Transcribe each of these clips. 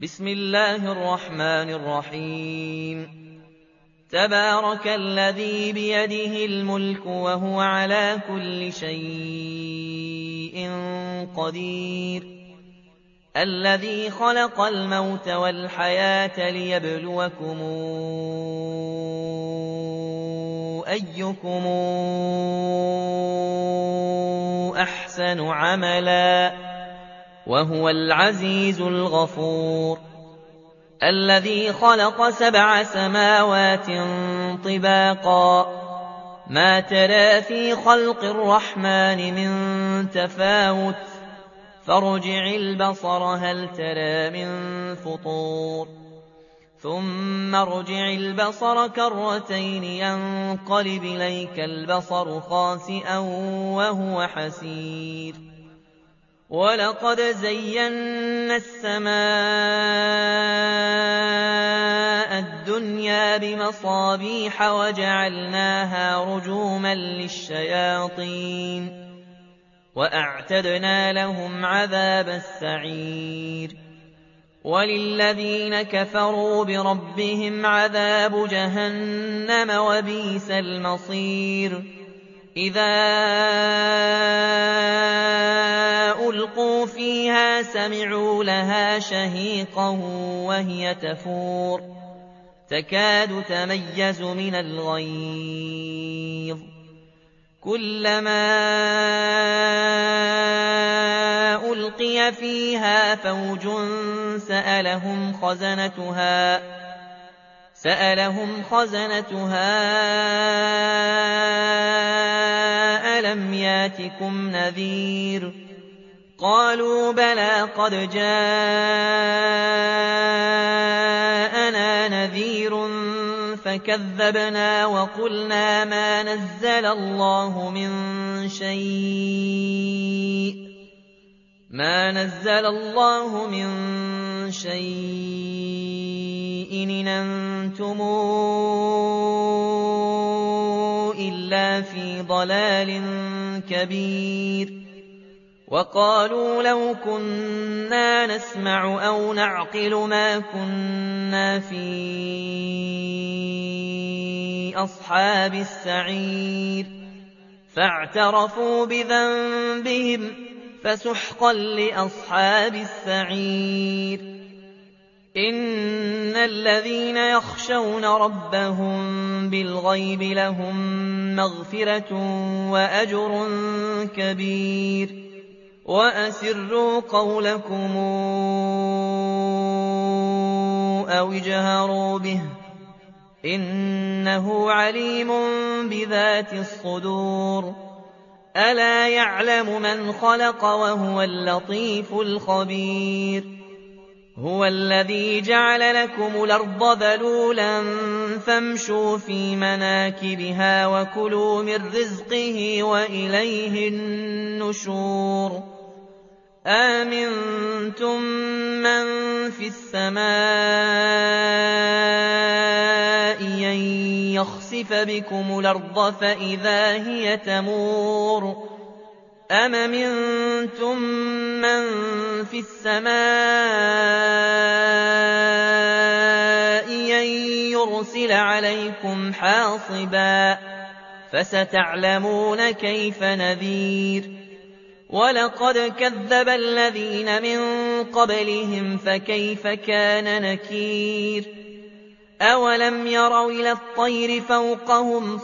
بسم الله الرحمن الرحيم تبارك الذي بيده الملك وهو على كل شيء قدير الذي خلق الموت والحياة ليبلوكم أيكم أحسن عملا وهو العزيز الغفور الذي خلق 7 سماوات طباقا ما ترى في خلق الرحمن من تفاوت فارجع البصر هل ترى من فطور ثم ارجع البصر كرتين ينقلب إليك البصر خاسئا وهو حسير ولقد زينا السماء الدنيا بمصابيح وجعلناها رجوما للشياطين وأعتدنا لهم عذاب السعير وللذين كفروا بربهم عذاب جهنم وبئس المصير إذا ألقوا فيها سمعوا لها شهيقا وهي تفور تكاد تميز من الغيظ كلما ألقي فيها فوج سألهم خزنتها ألم ياتكم نذير قالوا بلى قد جاءنا نذير فكذبنا وقلنا ما نزل الله من شيء إن أنتم إلا في ضلال كبير وقالوا لو كنا نسمع أو نعقل ما كنا في أصحاب السعير فاعترفوا بذنبهم فسحقا لأصحاب السعير إن الذين يخشون ربهم بالغيب لهم مغفرة وأجر كبير وأسروا قولكم أو اجهروا به إنه عليم بذات الصدور ألا يعلم من خلق وهو اللطيف الخبير هو الذي جعل لكم الأرض ذلولا فامشوا في مناكبها وكلوا من رزقه وإليه النشور آمنتم من في السماء أن يخسف بكم الأرض فإذا هي تمور أم أمنتم من في السماء أن يرسل عليكم حاصبا فستعلمون كيف نذير ولقد كذب الذين من قبلهم فكيف كان نكير أولم يروا إلى الطير فوقهم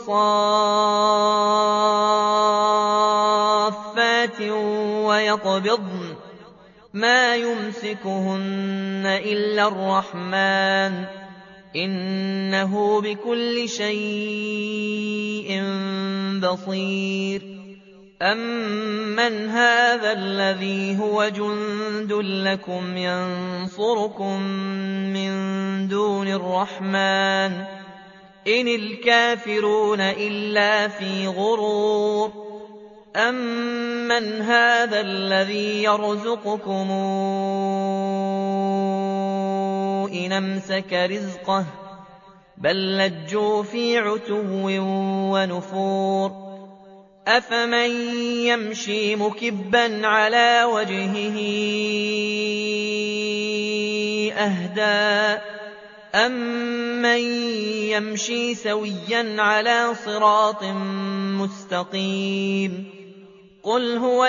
صافات ويقبضن ما يمسكهن إلا الرحمن إنه بكل شيء بصير أمن هذا الذي هو جند لكم ينصركم من دون الرحمن إن الكافرون إلا في غرور أمن هذا الذي يرزقكم إن أمسك رزقه بل لجوا في عتو ونفور أفمن يمشي مكبا على وجهه أهدى أَمَّن يَمْشِي سَوِيًّا عَلَىٰ صِرَاطٍ مُّسْتَقِيمٍ قُلْ هُوَ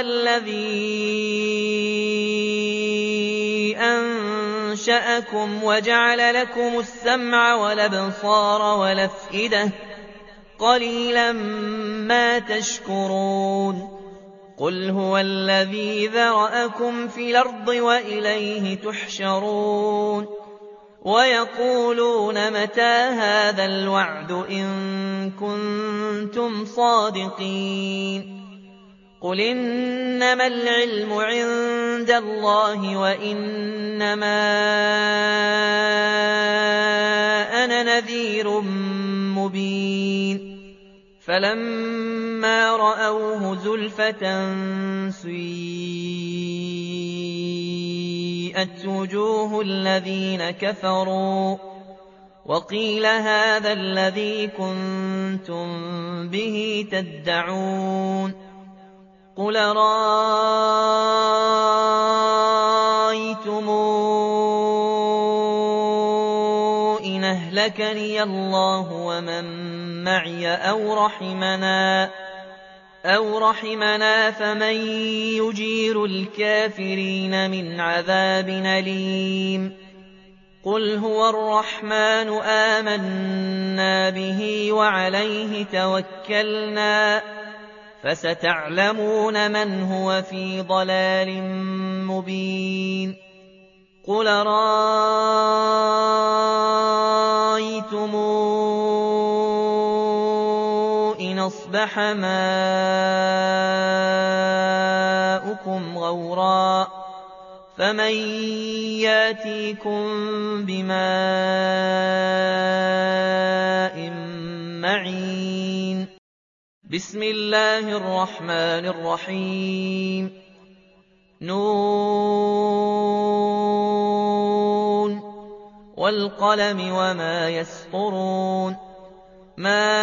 الَّذِي أَنشَأَكُمْ وَجَعَلَ لَكُمُ السَّمْعَ وَالْأَبْصَارَ وَالْأَفْئِدَةَ قَلِيلًا مَّا تَشْكُرُونَ قُلْ هُوَ الَّذِي ذَرَأَكُمْ فِي الْأَرْضِ وَإِلَيْهِ تُحْشَرُونَ وَيَقُولُونَ مَتَىٰ هَٰذَا الْوَعْدُ إِن كُنتُمْ صَادِقِينَ قُلْ إِنَّمَا الْعِلْمُ عِندَ اللَّهِ وَإِنَّمَا أَنَا نَذِيرٌ مُّبِينٌ فَلَمَّا رَأَوْهُ زُلْفَةً سِيئَتْ وُجُوهُ الَّذِينَ كَفَرُوا وَقِيلَ هَٰذَا الَّذِي كُنتُم بِهِ تَدَّعُونَ قُلْ أَرَأَيْتُمْ إِنْ أَهْلَكَنِيَ اللَّهُ وَمَن مَّعِيَ أَوْ رَحِمَنَا فَمَن يُجِيرُ الْكَافِرِينَ مِنْ عَذَابٍ أَلِيمٍ قُلْ هُوَ الرَّحْمَٰنُ آمَنَّا بِهِ وَعَلَيْهِ تَوَكَّلْنَا فَسَتَعْلَمُونَ مَنْ هُوَ فِي ضَلَالٍ مُّبِينٍ قُلْ أَرَأَيْتُمْ إِنْ أَصْبَحَ مَاؤُكُمْ غَوْرًا فَمَن يَأْتِيكُم بِمَاءٍ مَّعِينٍ بسم الله الرحمن الرحيم نون والقلم وما يسطرون ما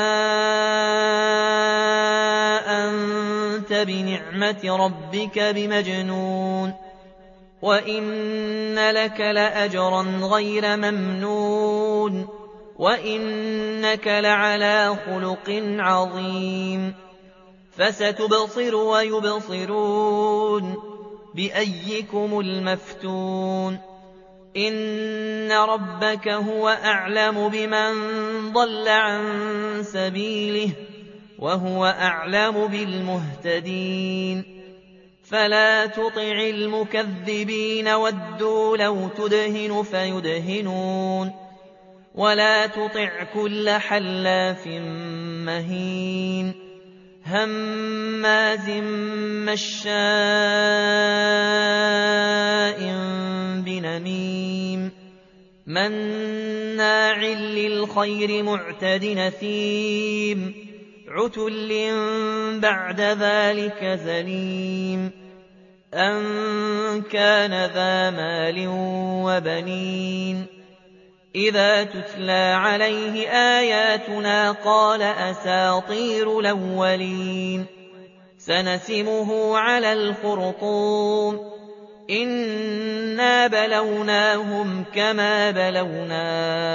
أنت بنعمة ربك بمجنون وإن لك لأجرا غير ممنون وإنك لعلى خلق عظيم فستبصر ويبصرون بأيكم المفتون إن ربك هو أعلم بمن ضل عن سبيله وهو أعلم بالمهتدين فلا تطع المكذبين ودوا لو تدهن فيدهنون ولا تطع كل حلاف مهين هماز مشاء بنميم مناع للخير معتد نثيم عتل بعد ذلك زليم أن كان ذا مال وبنين إذا تتلى عليه آياتنا قال أساطير الأولين سنسمه على الخرطوم إنا بلوناهم كما بلونا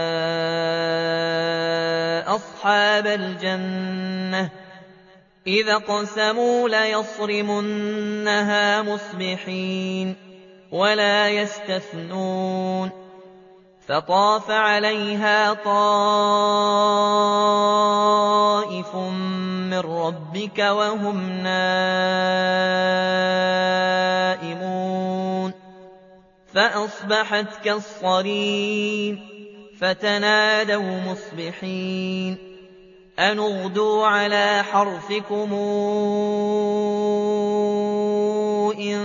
أصحاب الجنة إذا اقسموا ليصرمنها مصبحين ولا يستثنون فطاف عليها طائف من ربك وهم نائمون فأصبحت كالصريم فتنادوا مصبحين أن اغدوا على حرثكم إن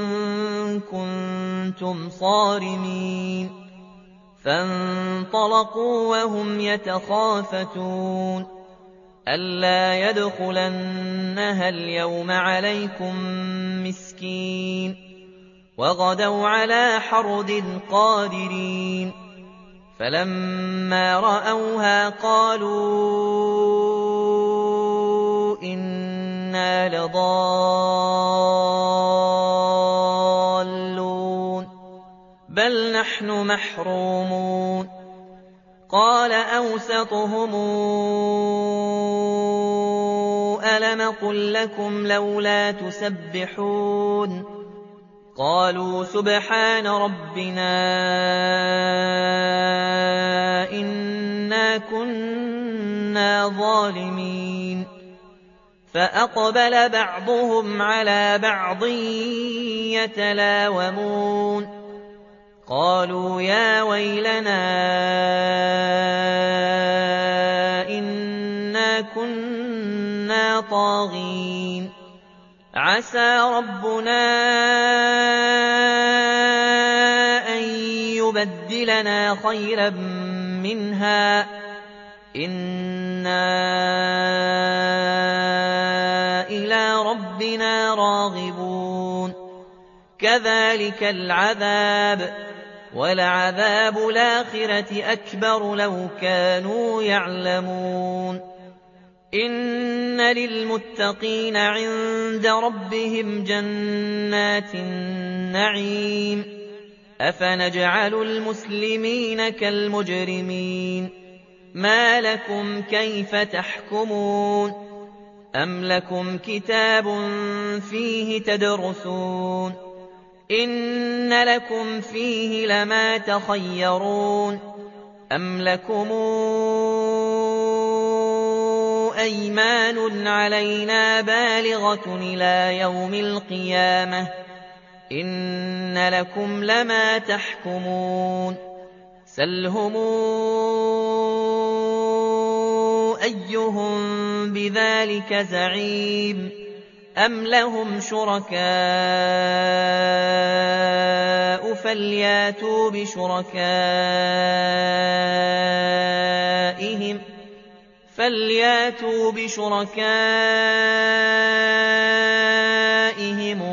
كنتم صارمين فانطلقوا وهم يتخافتون ألا يدخلنها اليوم عليكم مسكين وغدوا على حرد قادرين فلما رأوها قالوا إنا لضالون بل نحن محرومون قال أوسطهم ألم قل لكم لولا تسبحون قالوا سبحان ربنا إنا كنا ظالمين فأقبل بعضهم على بعض يتلاومون قالوا يا ويلنا إنا كنا طاغين عسى ربنا أن يبدلنا خيرا منها إنا إلى ربنا راغبون كذلك العذاب ولعذاب الآخرة أكبر لو كانوا يعلمون إن للمتقين عند ربهم جنات النعيم أفنجعل المسلمين كالمجرمين ما لكم كيف تحكمون أم لكم كتاب فيه تدرسون إن لكم فيه لما تخيرون أم لكم أيمان علينا بالغة إلى يوم القيامة إن لكم لما تحكمون سلهم أيهم بذلك زعيم أم لهم شركاء فلياتوا بشركائهم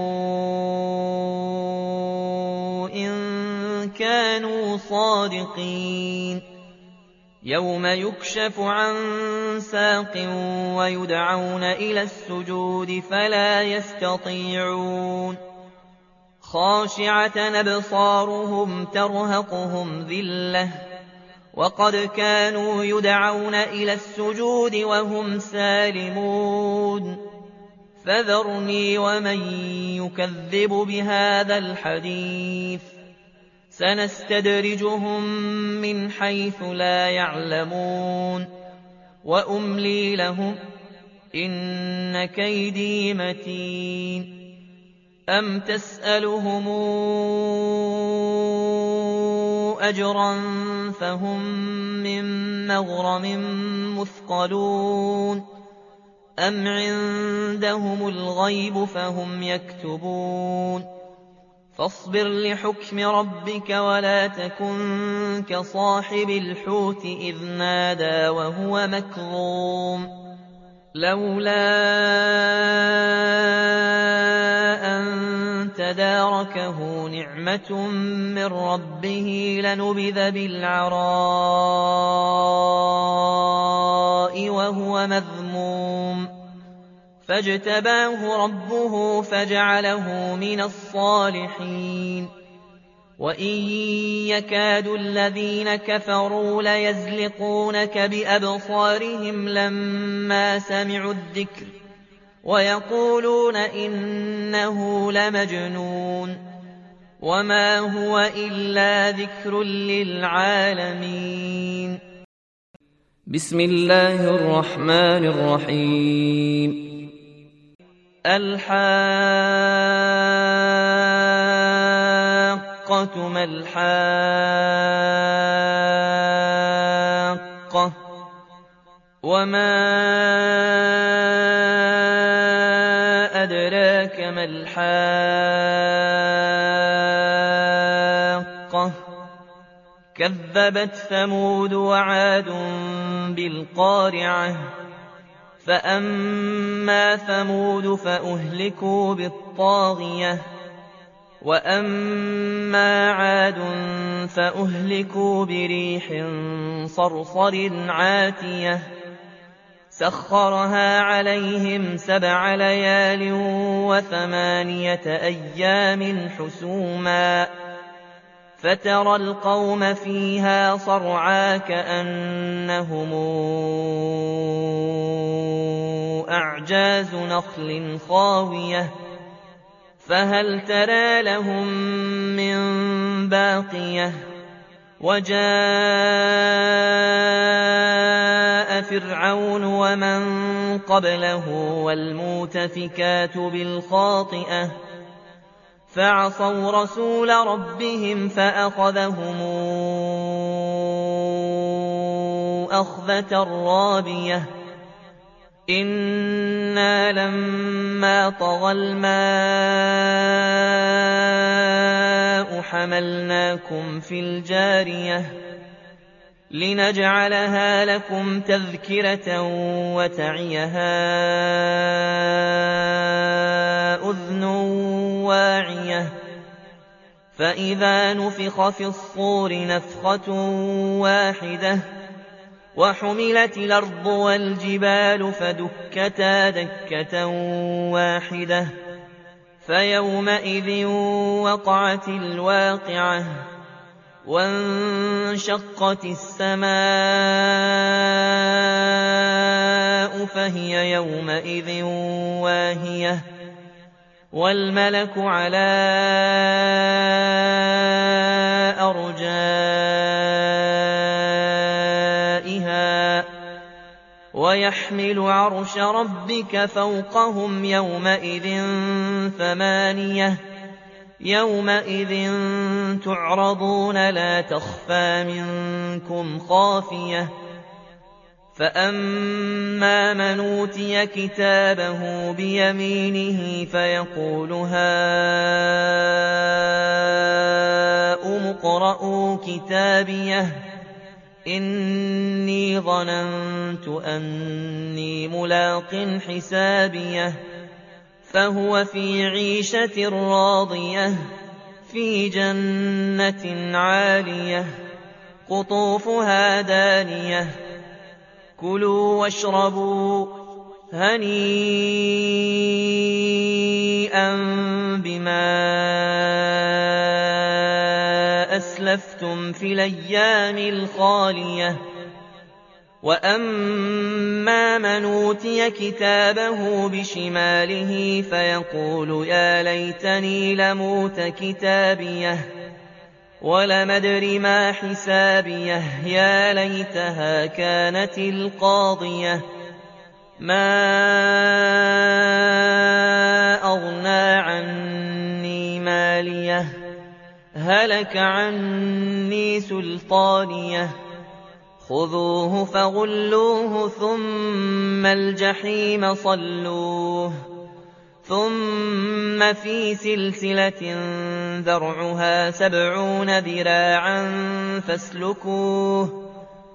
إن كانوا صادقين يوم يكشف عن ساق ويدعون إلى السجود فلا يستطيعون خاشعة أبصارهم ترهقهم ذلة وقد كانوا يدعون إلى السجود وهم سالمون فذرني ومن يكذب بهذا الحديث سنستدرجهم من حيث لا يعلمون وأملي لهم إن كيدي متين أم تسألهم أجرا فهم من مغرم مثقلون أم عندهم الغيب فهم يكتبون فاصبر لحكم ربك ولا تكن كصاحب الحوت إذ نادى وهو مكظوم لولا أن تداركه نعمة من ربه لنبذ بالعراء وهو مذموم فاجتباه ربه فجعله من الصالحين وإن يكاد الذين كفروا ليزلقونك بأبصارهم لما سمعوا الذكر ويقولون إنه لمجنون وما هو إلا ذكر للعالمين بسم الله الرحمن الرحيم الحاقة ما الحاقة وما أدراك ما الحاقة كذبت ثمود وعاد بالقارعة فأما ثمود فأهلكوا بالطاغية وأما عاد فأهلكوا بريح صرصر عاتية سخرها عليهم 7 ليال و8 أيام حسوما فترى القوم فيها صرعى كأنهم أعجاز نخل خاوية فهل ترى لهم من باقية وجاء فرعون ومن قبله والمؤتفكات بالخاطئة فعصوا رسول ربهم فأخذهم أخذة رابية إنا لما طغى الماء حملناكم في الجارية لنجعلها لكم تذكرة وتعيها أذن واعية فإذا نفخ في الصور نفخة واحدة وحملت الأرض والجبال فدكتا دكة واحدة فيومئذ وقعت الواقعة وانشقت السماء فهي يومئذ واهية والملك على أرجائها ويحمل عرش ربك فوقهم يومئذ ثمانية يومئذ تعرضون لا تخفى منكم خافية فأما من أوتي كتابه بيمينه فيقول هاؤم اقرءوا كتابيه إني ظننت أني ملاق حسابيه فهو في عيشة راضية في جنة عالية قطوفها دانية كلوا واشربوا هنيئا بما أسلفتم في الأيام الخالية وأما من أوتي كتابه بشماله فيقول يا ليتني لموت كتابيه ولم أدر ما حسابيه يا ليتها كانت القاضية ما أغنى عني ماليه هلك عني سلطانيه خذوه فغلوه ثم الجحيم صلوه ثم في سلسلة ذرعها 70 ذراعا فاسلكوه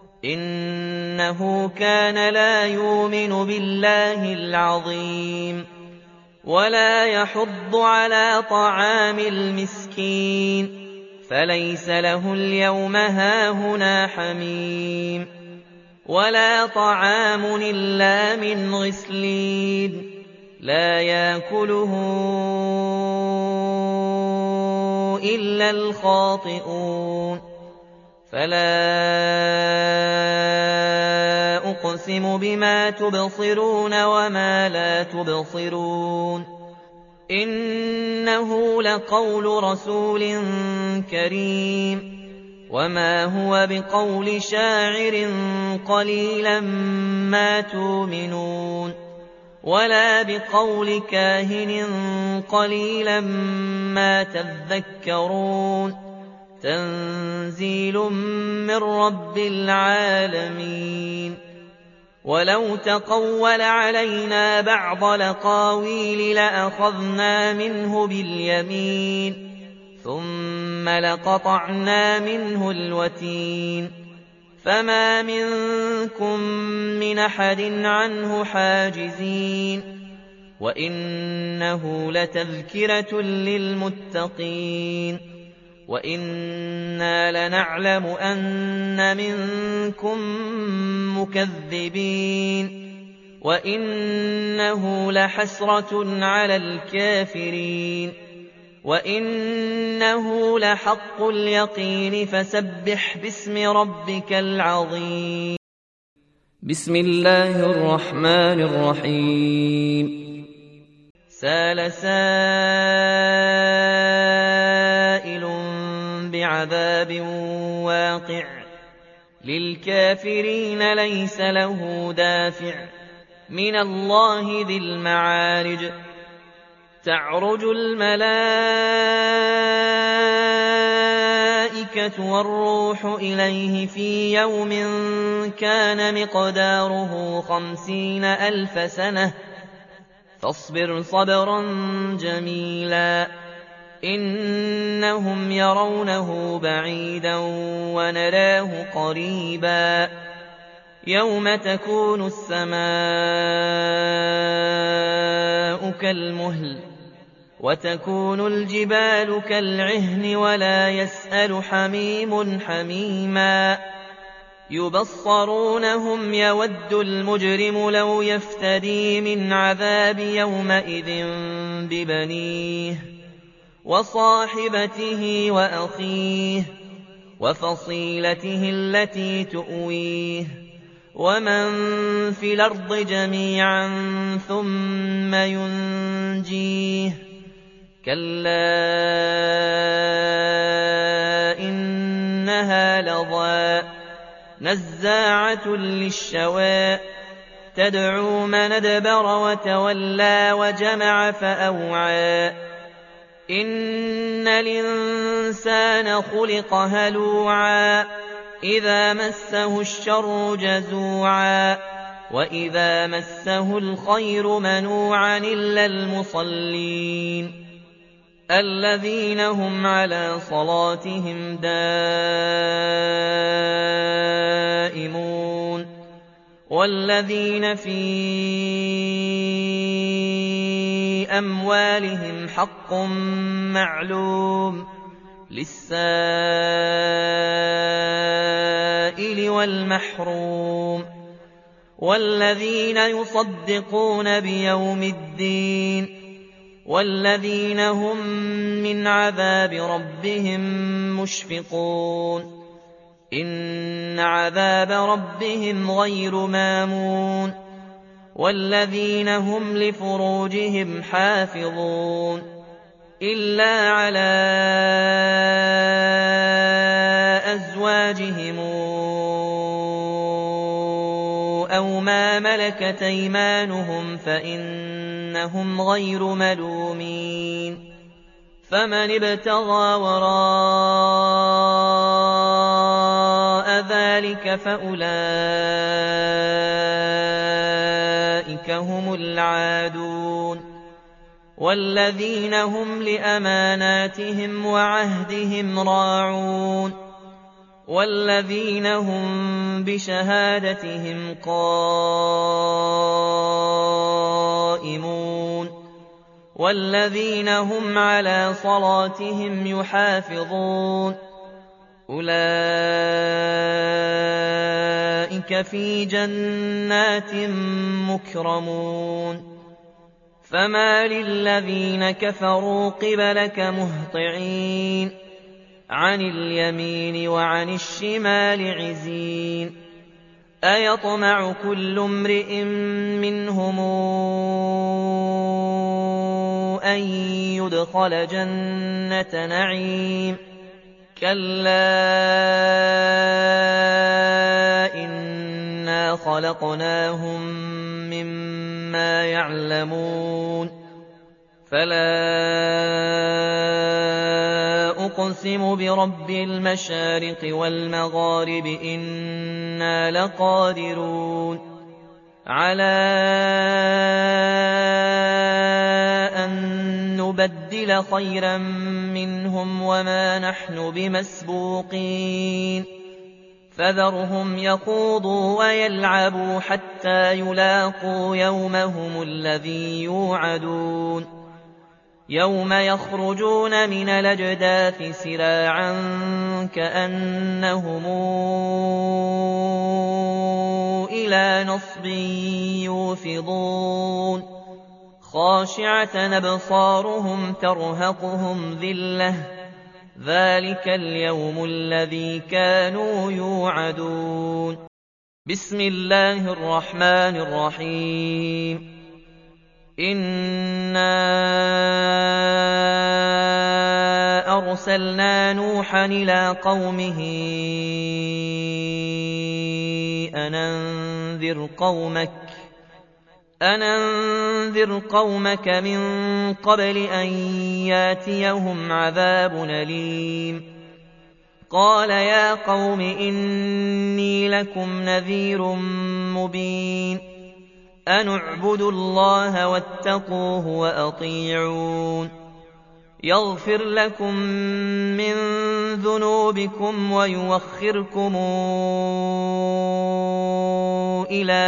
إنه كان لا يؤمن بالله العظيم ولا يحض على طعام المسكين فليس له اليوم هاهنا حميم ولا طعام إلا من غسلين لا يأكله إلا الخاطئون فلا أقسم بما تبصرون وما لا تبصرون إنه لقول رسول كريم وما هو بقول شاعر قليلا ما تؤمنون ولا بقول كاهن قليلا ما تذكرون تنزيل من رب العالمين ولو تقول علينا بعض الأقاويل لأخذنا منه باليمين ثم لقطعنا منه الوتين فما منكم من أحد عنه حاجزين وإنه لتذكرة للمتقين وإنا لنعلم أن منكم مكذبين وإنه لحسرة على الكافرين وَإِنَّهُ لَحَقُّ الْيَقِينِ فَسَبِّحْ بِاسْمِ رَبِّكَ الْعَظِيمِ بسم الله الرحمن الرحيم سَأَلَ سَائِلٌ بِعَذَابٍ وَاقِعٍ لِلْكَافِرِينَ لَيْسَ لَهُ دَافِعٌ مِنَ اللَّهِ ذِي الْمَعَارِجِ تَعْرُجُ الْمَلَائِكَةُ وَالرُّوحُ إِلَيْهِ فِي يَوْمٍ كَانَ مِقْدَارُهُ 50,000 سَنَةٍ فاصبر صبرا جميلا إنهم يرونه بعيدا ونراه قريبا يوم تكون السماء كالمهل وتكون الجبال كالعهن ولا يسأل حميم حميما يبصرونهم يود المجرم لو يفتدي من عذاب يومئذ ببنيه وصاحبته وأخيه وفصيلته التي تؤويه ومن في الأرض جميعا ثم ينجيه كلا إنها لظى نزاعة للشوى تدعو من أدبر وتولى وجمع فأوعى إن الإنسان خلق هلوعا إذا مسه الشر جزوعا وإذا مسه الخير منوعا إلا المصلين الذين هم على صلاتهم دائمون والذين في أموالهم حق معلوم للسائل والمحروم والذين يصدقون بيوم الدين والذين هم من عذاب ربهم مشفقون إن عذاب ربهم غير مامون والذين هم لفروجهم حافظون إلا على أزواجهم أو ما ملكت أيمانهم فإنهم غير ملومين فمن ابتغى وراء ذلك فأولئك هم العادون والذين هم لأماناتهم وعهدهم راعون والذين هم بشهادتهم قائمون والذين هم على صلاتهم يحافظون أولئك في جنات مكرمون فما للذين كفروا قبلك مهطعين عن اليمين وعن الشمال عزين أيطمع كل امرئ منهم أن يدخل جنة نعيم كلا إنا خلقناهم مما يعلمون فلا أقسم برب المشارق والمغارب إنا لقادرون على أن نبدل خيرا منهم وما نحن بمسبوقين فذرهم يخوضوا ويلعبوا حتى يلاقوا يومهم الذي يوعدون يوم يخرجون من الأجداث سراعا كأنهم إلى نصب يوفضون خاشعة أبصارهم ترهقهم ذلة ذلك اليوم الذي كانوا يوعدون. بسم الله الرحمن الرحيم. إنا أرسلنا نوحا إلى قومه أن أنذر قومك من قبل أن ياتيهم عذاب أليم. قال يا قوم إني لكم نذير مبين. أن اعبدوا الله واتقوه وأطيعون. يغفر لكم من ذنوبكم ويوخركم إلى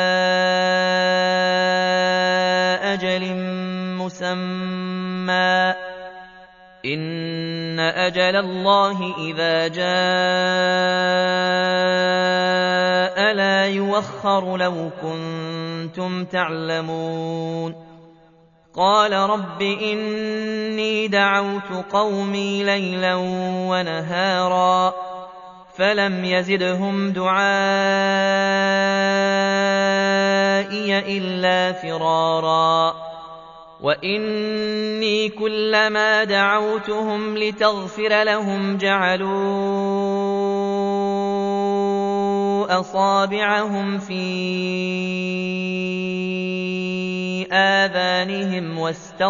أجل مسمى إن أجل الله إذا جاء لا يوخر لو كنتم تعلمون. قال رب إني دعوت قومي ليلا ونهارا فلم يزدهم دعائي إلا فرارا. وإني كلما دعوتهم لتغفر لهم جعلوا أصابعهم في آذانهم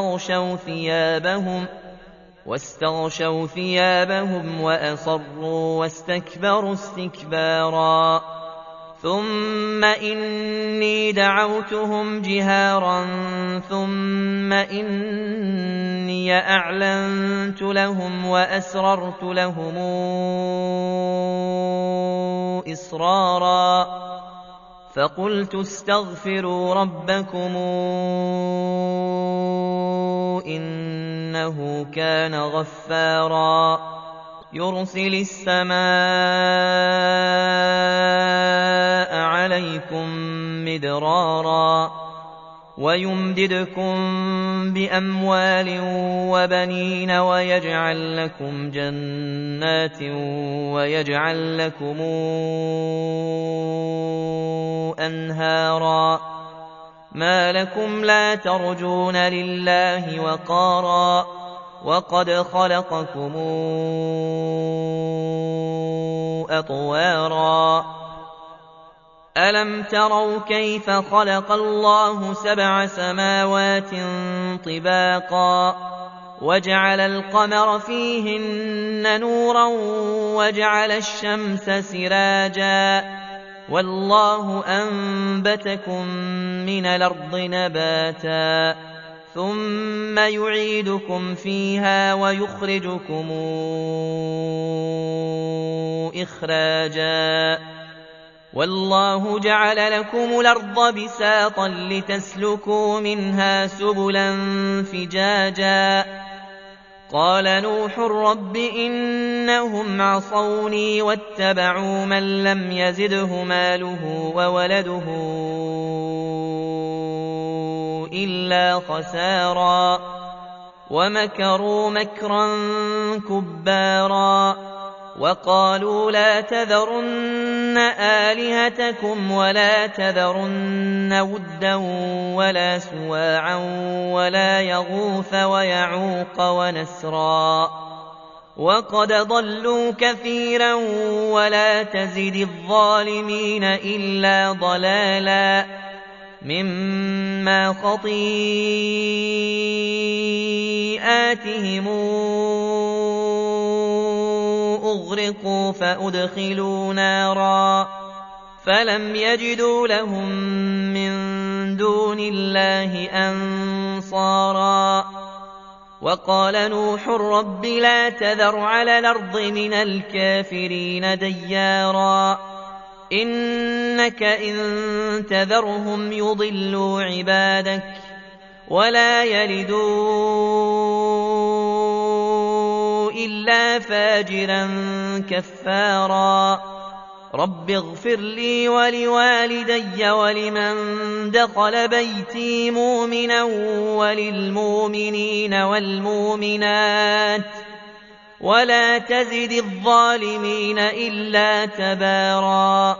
واستغشوا ثيابهم وأصروا واستكبروا استكبارا. ثم إني دعوتهم جهارا ثم إني أعلنت لهم وأسررت لهم إسرارا. فقلت استغفروا ربكم إنه كان غفارا يرسل السماء عليكم مدرارا ويمددكم بأموال وبنين ويجعل لكم جنات ويجعل لكم أنهارا. ما لكم لا ترجون لله وقارا وقد خلقكم أطوارا. ألم تروا كيف خلق الله 7 سماوات طباقا وجعل القمر فيهن نورا وجعل الشمس سراجا والله أنبتكم من الأرض نباتا ثم يعيدكم فيها ويخرجكم إخراجا والله جعل لكم الأرض بساطا لتسلكوا منها سبلا فجاجا. قال نوح رب إنهم عصوني واتبعوا من لم يزده ماله وولده إلا خسارا ومكروا مكرا كبارا. وقالوا لا تذرن آلهتكم ولا تذرن ودا ولا سواعا ولا يغوث ويعوق ونسرا وقد ضلوا كثيرا ولا تزد الظالمين إلا ضلالا مما خطيئاتهم أغرقوا فأدخلوا نارا فلم يجدوا لهم من دون الله أنصارا. وقال نوح رب لا تذر على الأرض من الكافرين ديارا إنك إن تذرهم يضلوا عبادك ولا يلدوا إلا فاجرا كفارا. رب اغفر لي ولوالدي ولمن دخل بيتي مؤمنا وللمؤمنين والمؤمنات ولا تزد الظالمين إلا تبارا.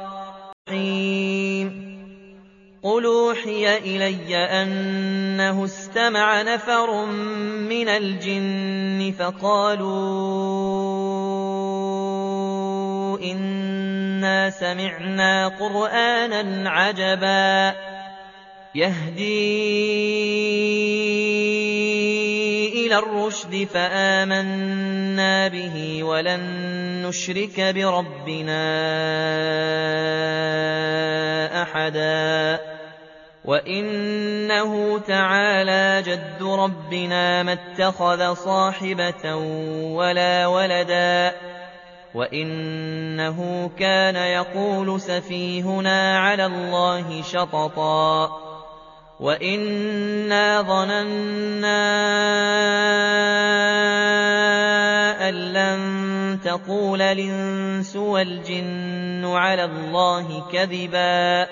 قل أوحي إلي أنه استمع نفر من الجن فقالوا إنا سمعنا قرآنا عجبا يهدي إلى الرشد فآمنا به ولن نشرك بربنا أحدا وإنه تعالى جد ربنا ما اتخذ صاحبة ولا ولدا وإنه كان يقول سفيهنا على الله شططا وإنا ظننا أن لن تقول الإنس والجن على الله كذبا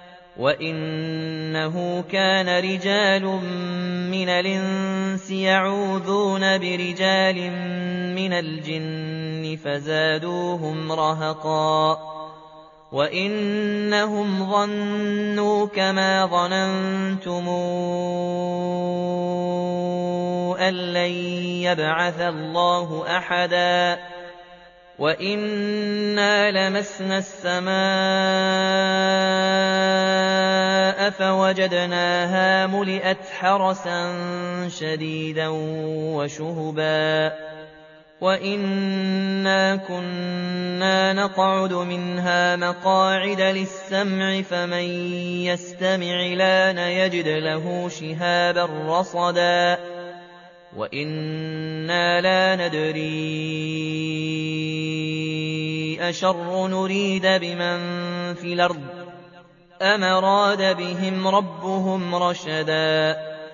وإنه كان رجال من الإنس يعوذون برجال من الجن فزادوهم رهقا وإنهم ظنوا كما ظننتم أن لن يبعث الله أحدا وإنا لمسنا السماء فوجدناها ملئت حرسا شديدا وشهبا وإنا كنا نقعد منها مقاعد للسمع فمن يستمع لان يجد له شهابا رصدا وإنا لا ندري أشر نريد بمن في الأرض أم أراد بهم ربهم رشدا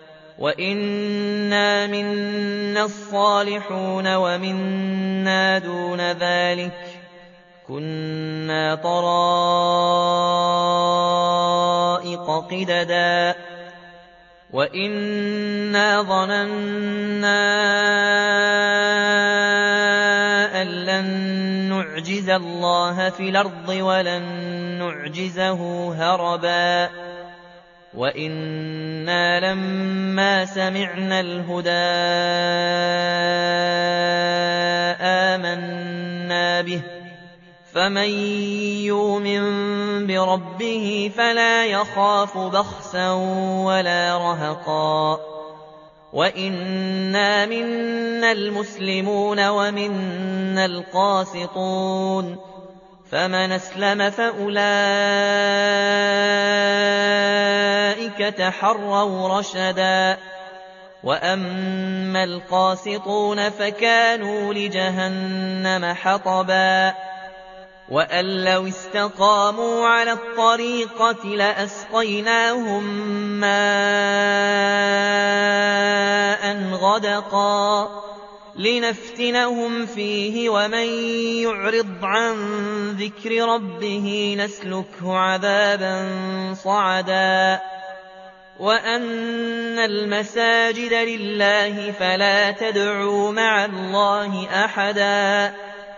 وإنا منا الصالحون ومنا دون ذلك كنا طرائق قددا وإنا ظننا أن لن نعجز الله في الأرض ولن نعجزه هربا وإنا لما سمعنا الهدى آمنا به فمن يؤمن بربه فلا يخاف بخسا ولا رهقا وإنا منا المسلمون ومنا القاسطون فمن أسلم فأولئك تحروا رشدا وأما القاسطون فكانوا لجهنم حطبا وأن لو استقاموا على الطريقة لأسقيناهم ماء غدقا لنفتنهم فيه ومن يعرض عن ذكر ربه نسلكه عذابا صعدا وأن المساجد لله فلا تدعوا مع الله أحدا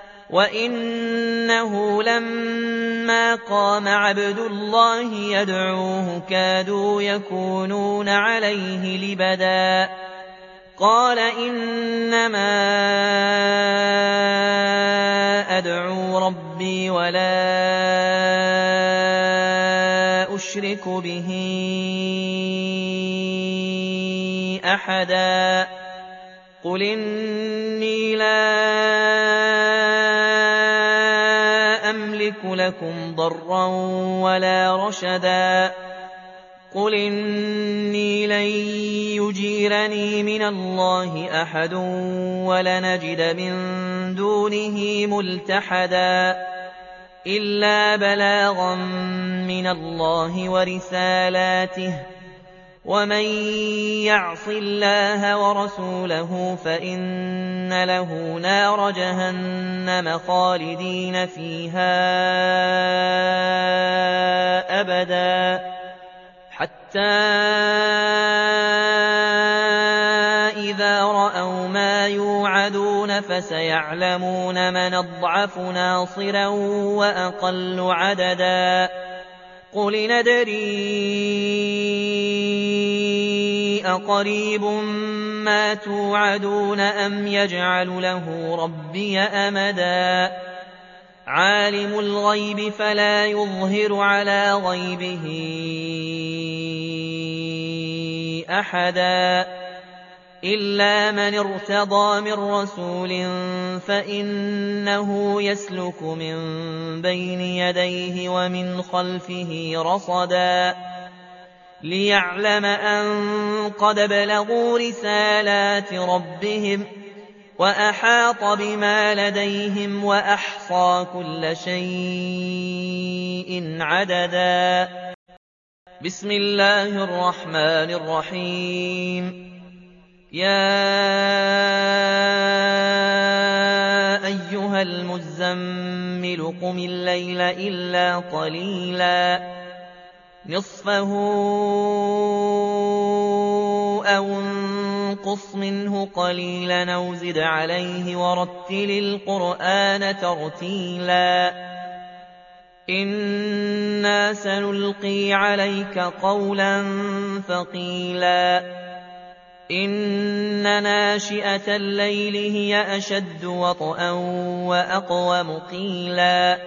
وإنه لما قام عبد الله يدعوه كادوا يكونون عليه لبدا قال إنما أدعو ربي ولا أشرك به أحدا قل إني لا أملك لكم ضرا ولا رشدا قل إني لن يجيرني من الله أحد ولنجد من دونه ملتحدا إلا بلاغا من الله ورسالاته ومن يعص الله ورسوله فإن له نار جهنم خالدين فيها أبدا حتى إذا رأوا ما يوعدون فسيعلمون من أضعف ناصرا وأقل عددا قل ندري أقريب ما توعدون أم يجعل له ربي أمدا عالم الغيب فلا يظهر على غيبه أحدا إلا من ارتضى من رسول فإنه يسلك من بين يديه ومن خلفه رصدا ليعلم أن قد بلغوا رسالات ربهم وأحاط بما لديهم وأحصى كل شيء عددا بسم الله الرحمن الرحيم يا أيها المزمل قم الليل إلا قليلا نصفه أو انقص منه قليلا أو زد عليه ورتل القرآن ترتيلا إنا سنلقي عليك قولا ثقيلا إن ناشئة الليل هي أشد وطئا وأقوم قيلا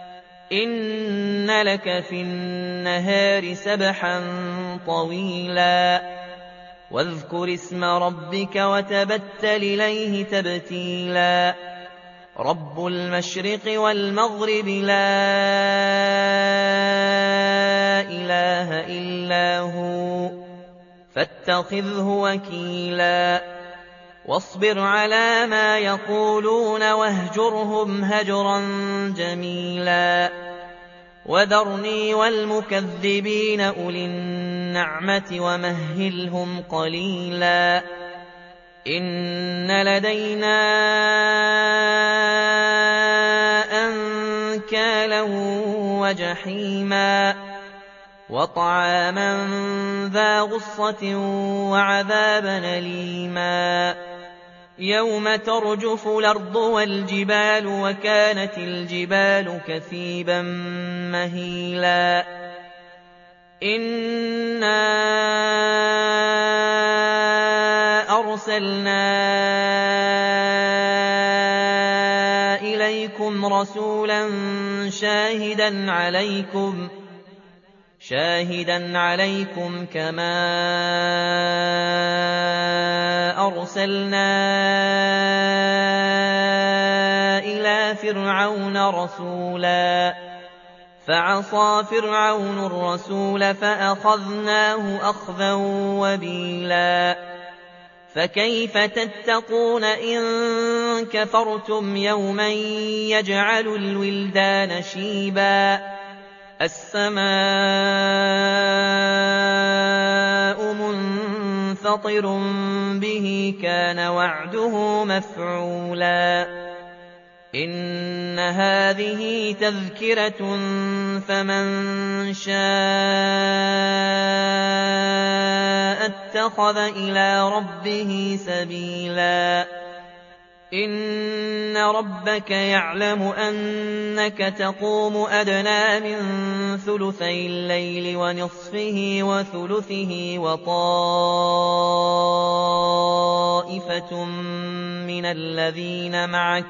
إن لك في النهار سبحا طويلا واذكر اسم ربك وتبتل إليه تبتيلا رب المشرق والمغرب لا إله إلا هو فاتخذه وكيلا واصبر على ما يقولون واهجرهم هجرا جميلا وذرني والمكذبين أولي النعمة ومهلهم قليلا إن لدينا أنكالا وجحيما وطعاما ذا غصة وعذابا أليما يوم ترجف الأرض والجبال وكانت الجبال كثيبا مهيلا إنا أرسلنا إليكم رسولا شاهدا عليكم كما أرسلنا إلى فرعون رسولا فعصى فرعون الرسول فأخذناه أخذا وبيلا فكيف تتقون إن كفرتم يوما يجعل الولدان شيبا السماء منفطر به كان وعده مفعولا إن هذه تذكرة فمن شاء اتخذ إلى ربه سبيلا إن ربك يعلم أنك تقوم أدنى من ثلثي الليل ونصفه وثلثه وطائفة من الذين معك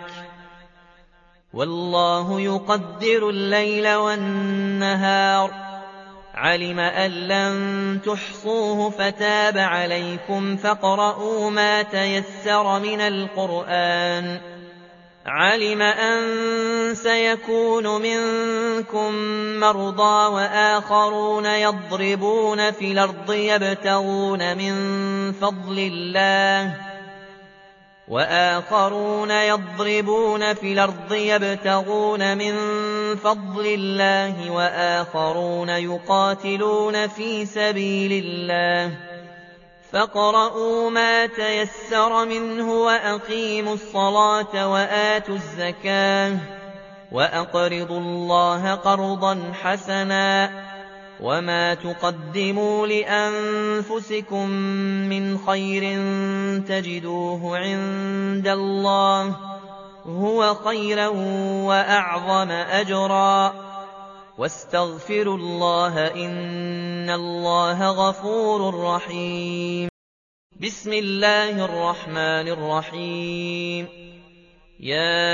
والله يقدر الليل والنهار علم أن لن تحصوه فتاب عليكم فاقرؤوا ما تيسر من القرآن علم أن سيكون منكم مرضى وآخرون يضربون في الأرض يبتغون من فضل الله وآخرون يضربون في الأرض يبتغون من فضل الله وآخرون يقاتلون في سبيل الله فاقرؤوا ما تيسر منه وأقيموا الصلاة وآتوا الزكاة وأقرضوا الله قرضا حسنا وما تقدموا لأنفسكم من خير تجدوه عند الله هو خيرا وأعظم أجرا واستغفروا الله إن الله غفور رحيم بسم الله الرحمن الرحيم يا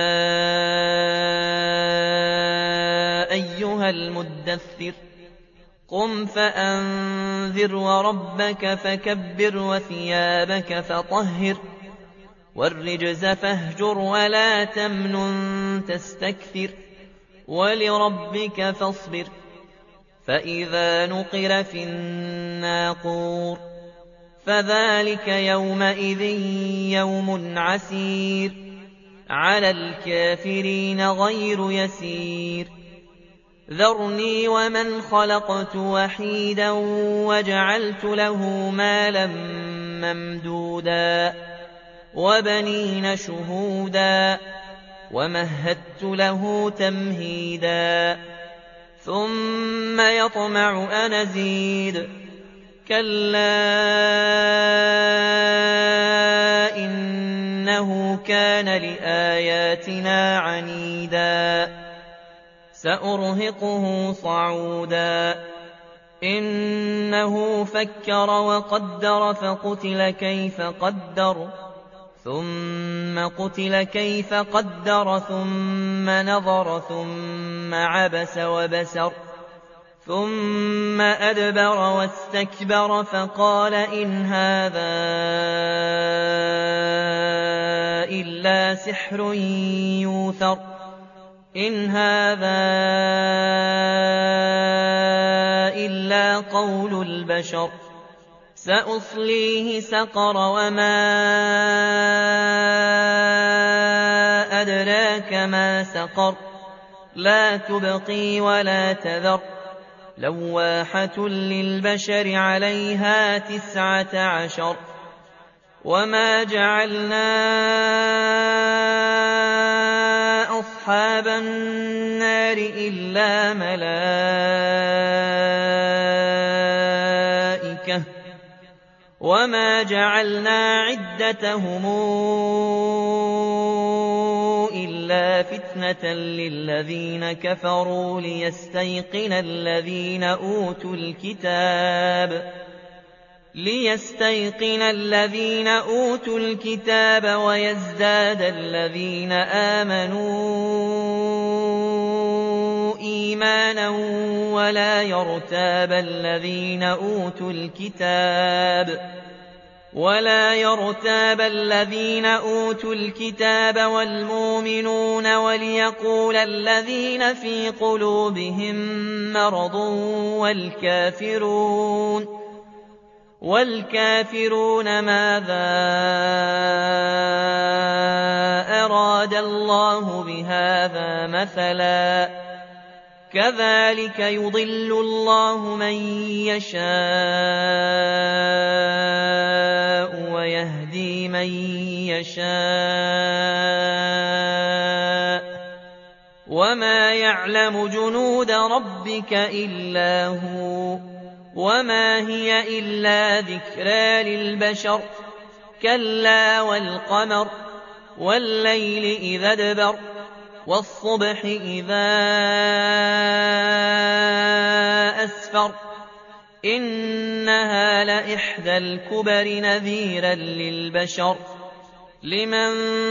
أيها المدثر قم فأنذر وربك فكبر وثيابك فطهر والرجز فاهجر ولا تمنن تستكثر ولربك فاصبر فإذا نقر في الناقور فذلك يومئذ يوم عسير على الكافرين غير يسير ذرني ومن خلقت وحيدا وجعلت له مالا ممدودا وبنين شهودا ومهدت له تمهيدا ثم يطمع أن أزيد كلا إنه كان لآياتنا عنيدا سأرهقه صعودا إنه فكر وقدر فقتل كيف قدر ثم قتل كيف قدر ثم نظر ثم عبس وبسر ثم أدبر واستكبر فقال إن هذا إلا سحر يوثر إن هذا إلا قول البشر سأصليه سقر وما أدراك ما سقر لا تبقي ولا تذر لواحة للبشر عليها 19 وما جعلنا أصحاب النار إلا ملائكة وما جعلنا عدتهم إلا فتنة للذين كفروا ليستيقن الذين أوتوا الكتاب ويزداد الذين آمنوا إيمانا ولا يرتاب الذين أوتوا الكتاب والمؤمنون وليقول الذين في قلوبهم مرض والكافرون ماذا أراد الله بهذا مثلا كذلك يضل الله من يشاء ويهدي من يشاء وما يعلم جنود ربك إلا هو وما هي إلا ذكرى للبشر كلا والقمر والليل إذا ادبر والصبح إذا أسفر إنها لإحدى الكبر نذيرا للبشر لمن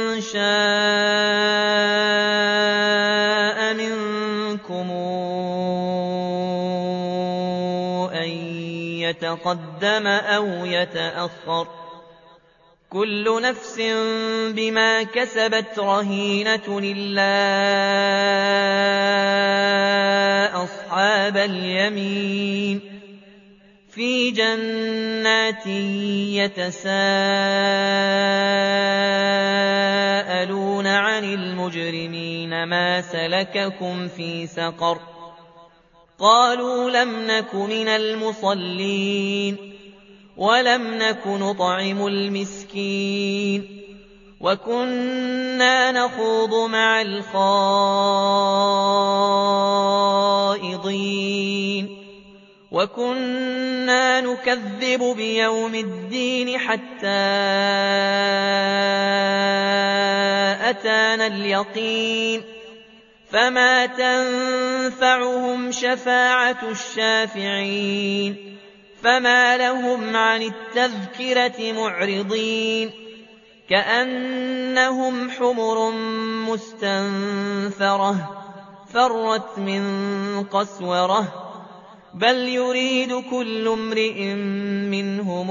شاء منكم أن يتقدم أو يتأخر كل نفس بما كسبت رهينة إلا أصحاب اليمين في جنات جَنَّاتٍ يَتَسَاءَلُونَ عَنِ الْمُجْرِمِينَ مَا سَلَكَكُمْ فِي سَقَرَ قَالُوا لَمْ نَكُ مِنَ الْمُصَلِّينَ وَلَمْ نَكُ نُطْعِمُ الْمِسْكِينَ وَكُنَّا نَخُوضُ مَعَ الْخَائِضِينَ وَكُنَّا نُكَذِّبُ بِيَوْمِ الدِّينِ حَتَّىٰ أَتَانَا الْيَقِينُ فَمَا تَنفَعُهُمْ شَفَاعَةُ الشَّافِعِينَ فَمَا لَهُمْ عَنِ التَّذْكِرَةِ مُعْرِضِينَ كَأَنَّهُمْ حُمُرٌ مُّسْتَنفِرَةٌ فَرَّتْ مِن قَسْوَرَةٍ بَلْ يُرِيدُ كُلُّ امْرِئٍ مِّنْهُمْ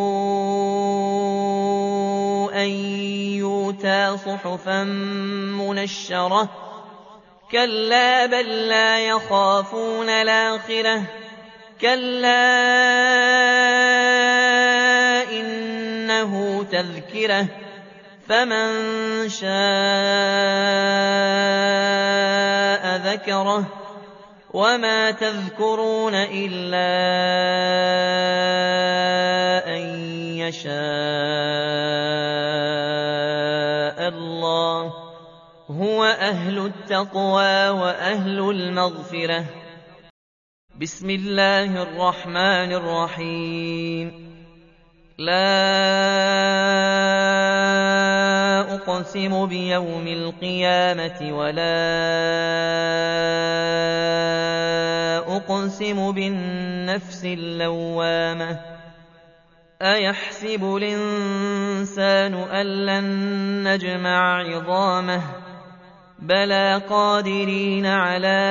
أَن يُؤْتَىٰ صُحُفًا مُّنَشَّرَةً كَلَّا بَل لَّا يَخَافُونَ الْآخِرَةَ كَلَّا إِنَّهُ تَذْكِرَةٌ فَمَن شَاءَ ذَكَرَهُ وَمَا تَذْكُرُونَ إِلَّا أَن يَشَاءَ اللَّهُ هُوَ أَهْلُ التَّقْوَىٰ وَأَهْلُ الْمَغْفِرَةِ. بسم الله الرحمن الرحيم. لا أقسم بيوم القيامة ولا أقسم بالنفس اللوامة أيحسب الإنسان أن لن نجمع عظامه بلى قادرين على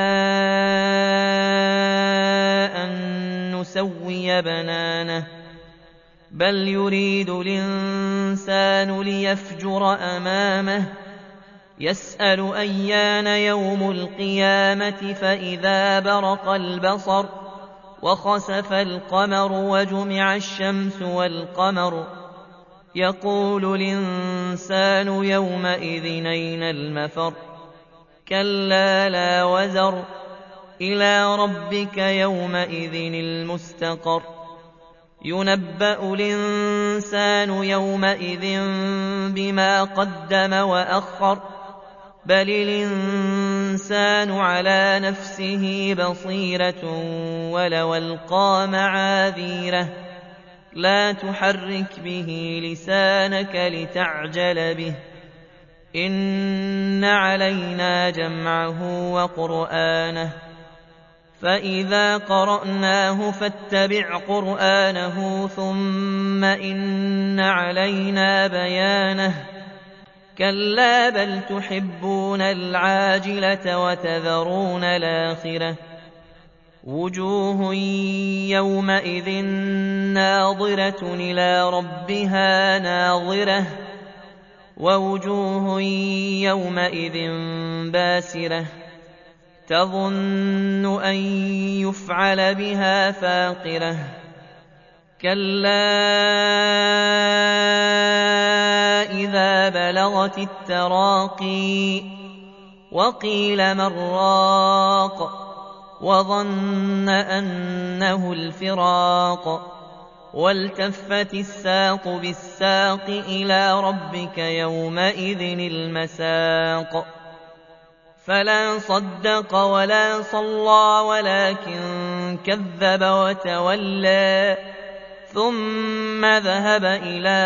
أن نسوي بنانه بل يريد الإنسان ليفجر أمامه يسأل أيان يوم القيامة فإذا برق البصر وخسف القمر وجمع الشمس والقمر يقول الإنسان يومئذ أين المفر كلا لا وزر إلى ربك يومئذ المستقر ينبأ الإنسان يومئذ بما قدم وأخر بل الإنسان على نفسه بصيرة ولو ألقى معاذيره لا تحرك به لسانك لتعجل به إن علينا جمعه وقرآنه فإذا قرأناه فاتبع قرآنه ثم إن علينا بيانه كلا بل تحبون العاجلة وتذرون الآخرة وجوه يومئذ ناظرة إلى ربها ناظرة ووجوه يومئذ باسرة تظن أن يفعل بها فاقرة كلا إذا بلغت التراقي وقيل من راق وظن أنه الفراق والتفت الساق بالساق إلى ربك يومئذ المساق فلا صدق ولا صلى ولكن كذب وتولى ثم ذهب إلى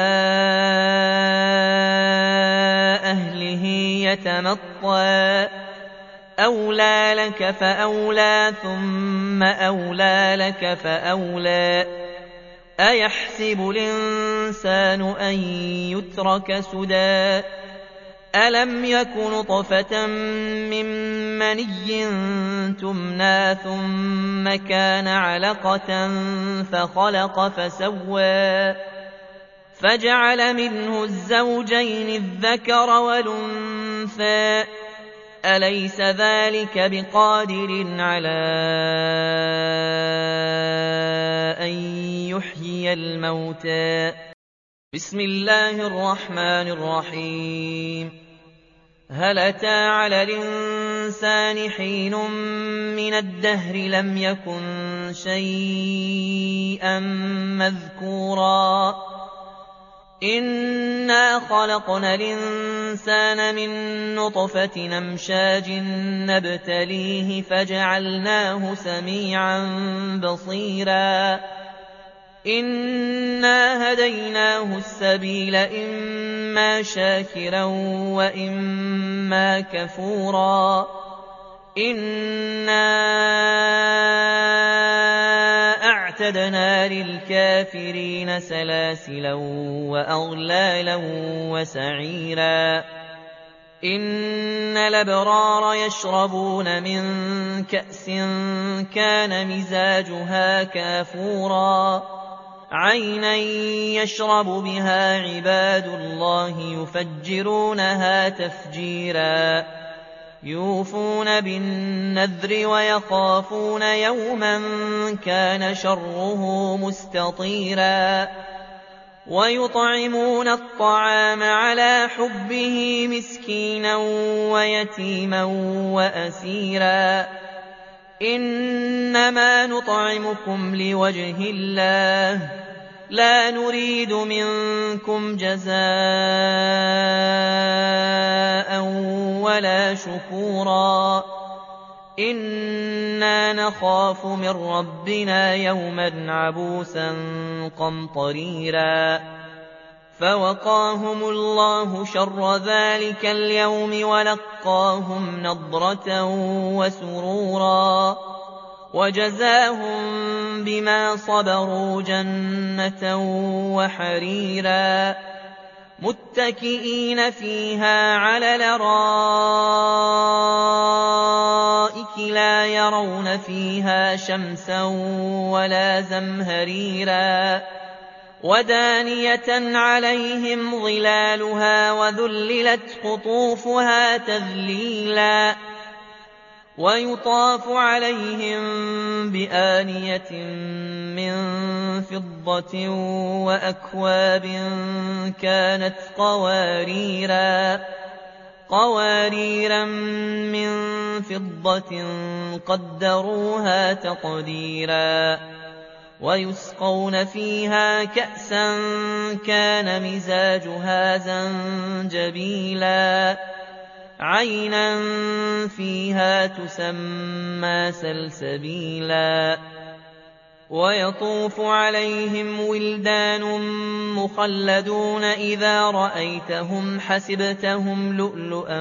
أهله يتمطى أولى لك فأولى ثم أولى لك فأولى أيحسب الإنسان أن يترك سدى ألم يك نطفة من مني تمنى ثم كان علقة فخلق فسوى فجعل منه الزوجين الذكر والأنثى أليس ذلك بقادر على أن يحيي الموتى بسم الله الرحمن الرحيم هل أتى على الإنسان حين من الدهر لم يكن شيئا مذكورا إنا خلقنا الإنسان من نطفة أمشاج نبتليه فجعلناه سميعا بصيرا إنا هديناه السبيل إما شاكرا وإما كفورا إنا أعتدنا للكافرين سلاسلا وأغلالا وسعيرا إن الأبرار يشربون من كأس كان مزاجها كافورا عينا يشرب بها عباد الله يفجرونها تفجيرا يوفون بالنذر ويخافون يوما كان شره مستطيرا ويطعمون الطعام على حبه مسكينا ويتيما وأسيرا إنما نطعمكم لوجه الله لا نريد منكم جزاء ولا شكورا إنا نخاف من ربنا يوما عبوسا قمطريرا فوقاهم الله شر ذلك اليوم ولقاهم نضرة وسرورا وجزاهم بما صبروا جنة وحريرا متكئين فيها على الأرائك لا يرون فيها شمسا ولا زمهريرا ودانية عليهم ظلالها وذللت قطوفها تذليلا ويطاف عليهم بآنية من فضة وأكواب كانت قواريرا من فضة قدروها تقديرا ويسقون فيها كأسا كان مزاجها زنجبيلا عينا فيها تسمى سلسبيلا ويطوف عليهم ولدان مخلدون إذا رأيتهم حسبتهم لؤلؤا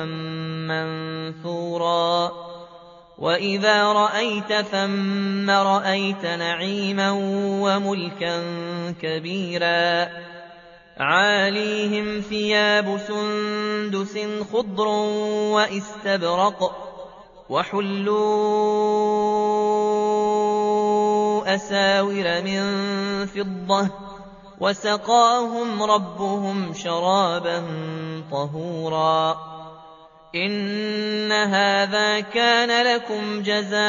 منثورا وإذا رأيت ثم رأيت نعيما وملكا كبيرا عاليهم ثياب سندس خضر واستبرق وحلوا أساور من فضة وسقاهم ربهم شرابا طهورا إن هذا كان لكم جزاء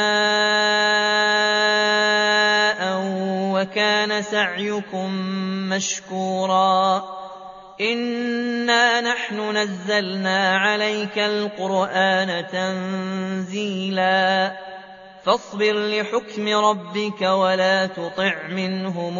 وكان سعيكم مشكورا إنا نحن نزلنا عليك القرآن تنزيلا فاصبر لحكم ربك ولا تطع منهم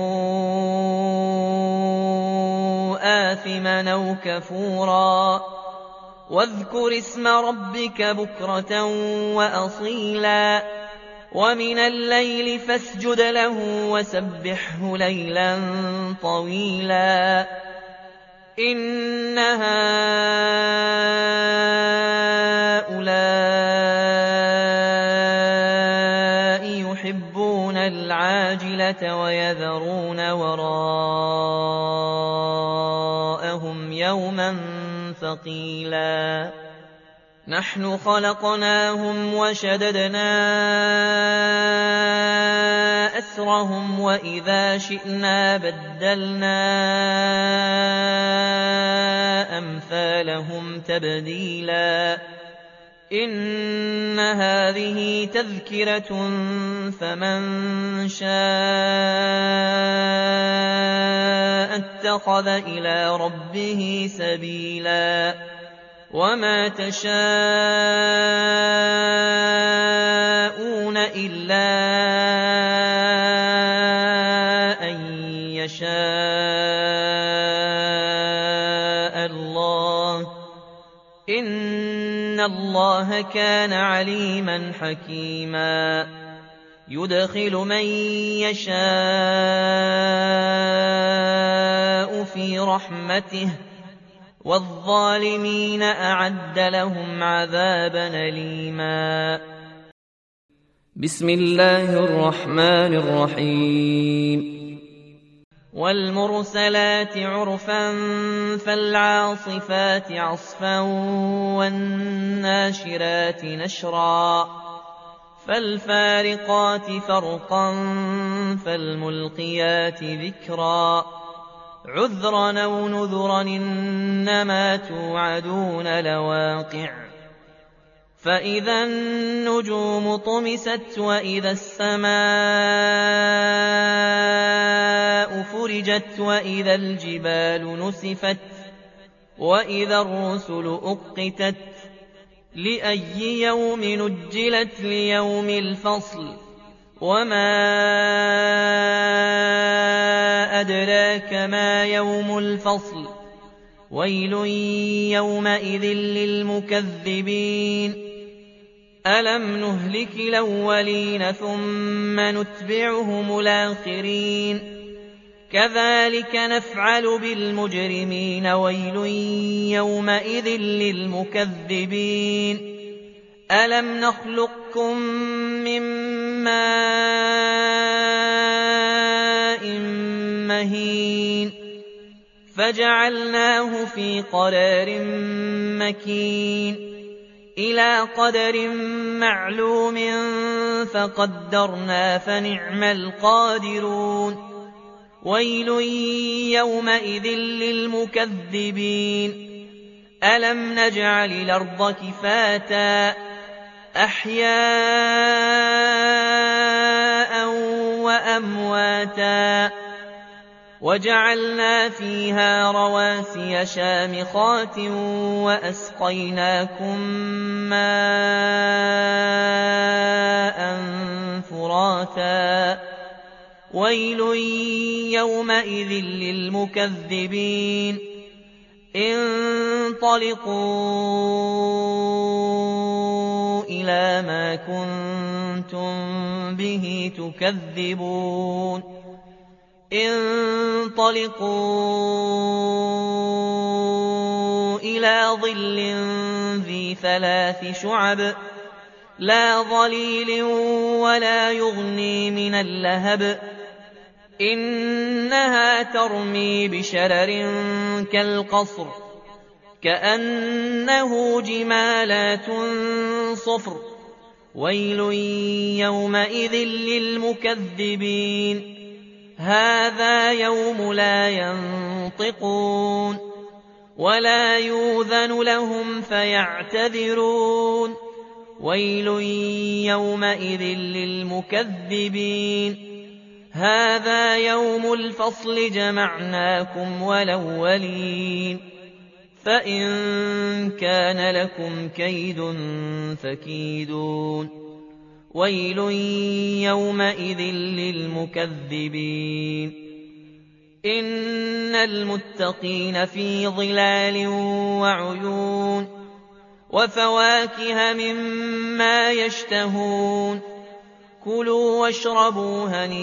آثما أو كفورا واذكر اسم ربك بكرة وأصيلا ومن الليل فاسجد له وسبحه ليلا طويلا إن هؤلاء يحبون العاجلة ويذرون وراءهم يوما ثقيلا نحن خلقناهم وشددنا أسرهم وإذا شئنا بدلنا أمثالهم تبديلا إن هذه تذكرة فمن شاء اتخذ إلى ربه سبيلا وما تشاءون إلا أن يشاء الله إن الله كان عليما حكيما يدخل من يشاء في رحمته والظالمين أعد لهم عذابا أليما بسم الله الرحمن الرحيم والمرسلات عرفا فالعاصفات عصفا والناشرات نشرا فالفارقات فرقا فالملقيات ذكرا عذرا أو نذرا إنما توعدون لواقع فإذا النجوم طمست وإذا السماء فرجت وإذا الجبال نسفت وإذا الرسل أقتت لأي يوم نجلت ليوم الفصل وما أدراك ما يوم الفصل ويل يومئذ للمكذبين ألم نهلك الأولين ثم نتبعهم الآخرين كذلك نفعل بالمجرمين ويل يومئذ للمكذبين ألم نخلقكم من ماء مهين فجعلناه في قرار مكين إلى قدر معلوم فقدرنا فنعم القادرون ويل يومئذ للمكذبين ألم نجعل الأرض كفاتا أحياء وأمواتا وجعلنا فيها رواسي شامخات وأسقيناكم ماء فراتا ويل يومئذ للمكذبين انطلقوا إلى ما كنتم به تكذبون انطلقوا إلى ظل ذي 3 شعب لا ظليل ولا يغني من اللهب إنها ترمي بشرر كالقصر كأنه جمالات صفر ويل يومئذ للمكذبين هذا يوم لا ينطقون ولا يؤذن لهم فيعتذرون ويل يومئذ للمكذبين هذا يوم الفصل جمعناكم والأولين فإن كان لكم كيد فكيدون ويل يومئذ للمكذبين إن المتقين في ظلال وعيون وفواكه مما يشتهون كلوا واشربوا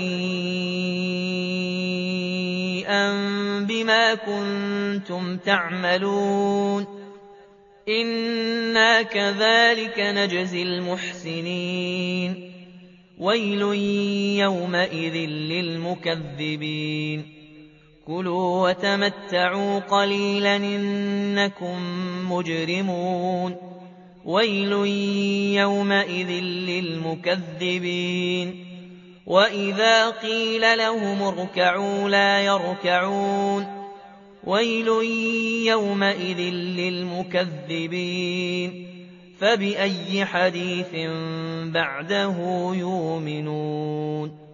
هنيئا بما كنتم تعملون إنا كذلك نجزي المحسنين ويل يومئذ للمكذبين كلوا وتمتعوا قليلا إنكم مجرمون ويل يومئذ للمكذبين وإذا قيل لهم اركعوا لا يركعون ويل يومئذ للمكذبين فبأي حديث بعده يؤمنون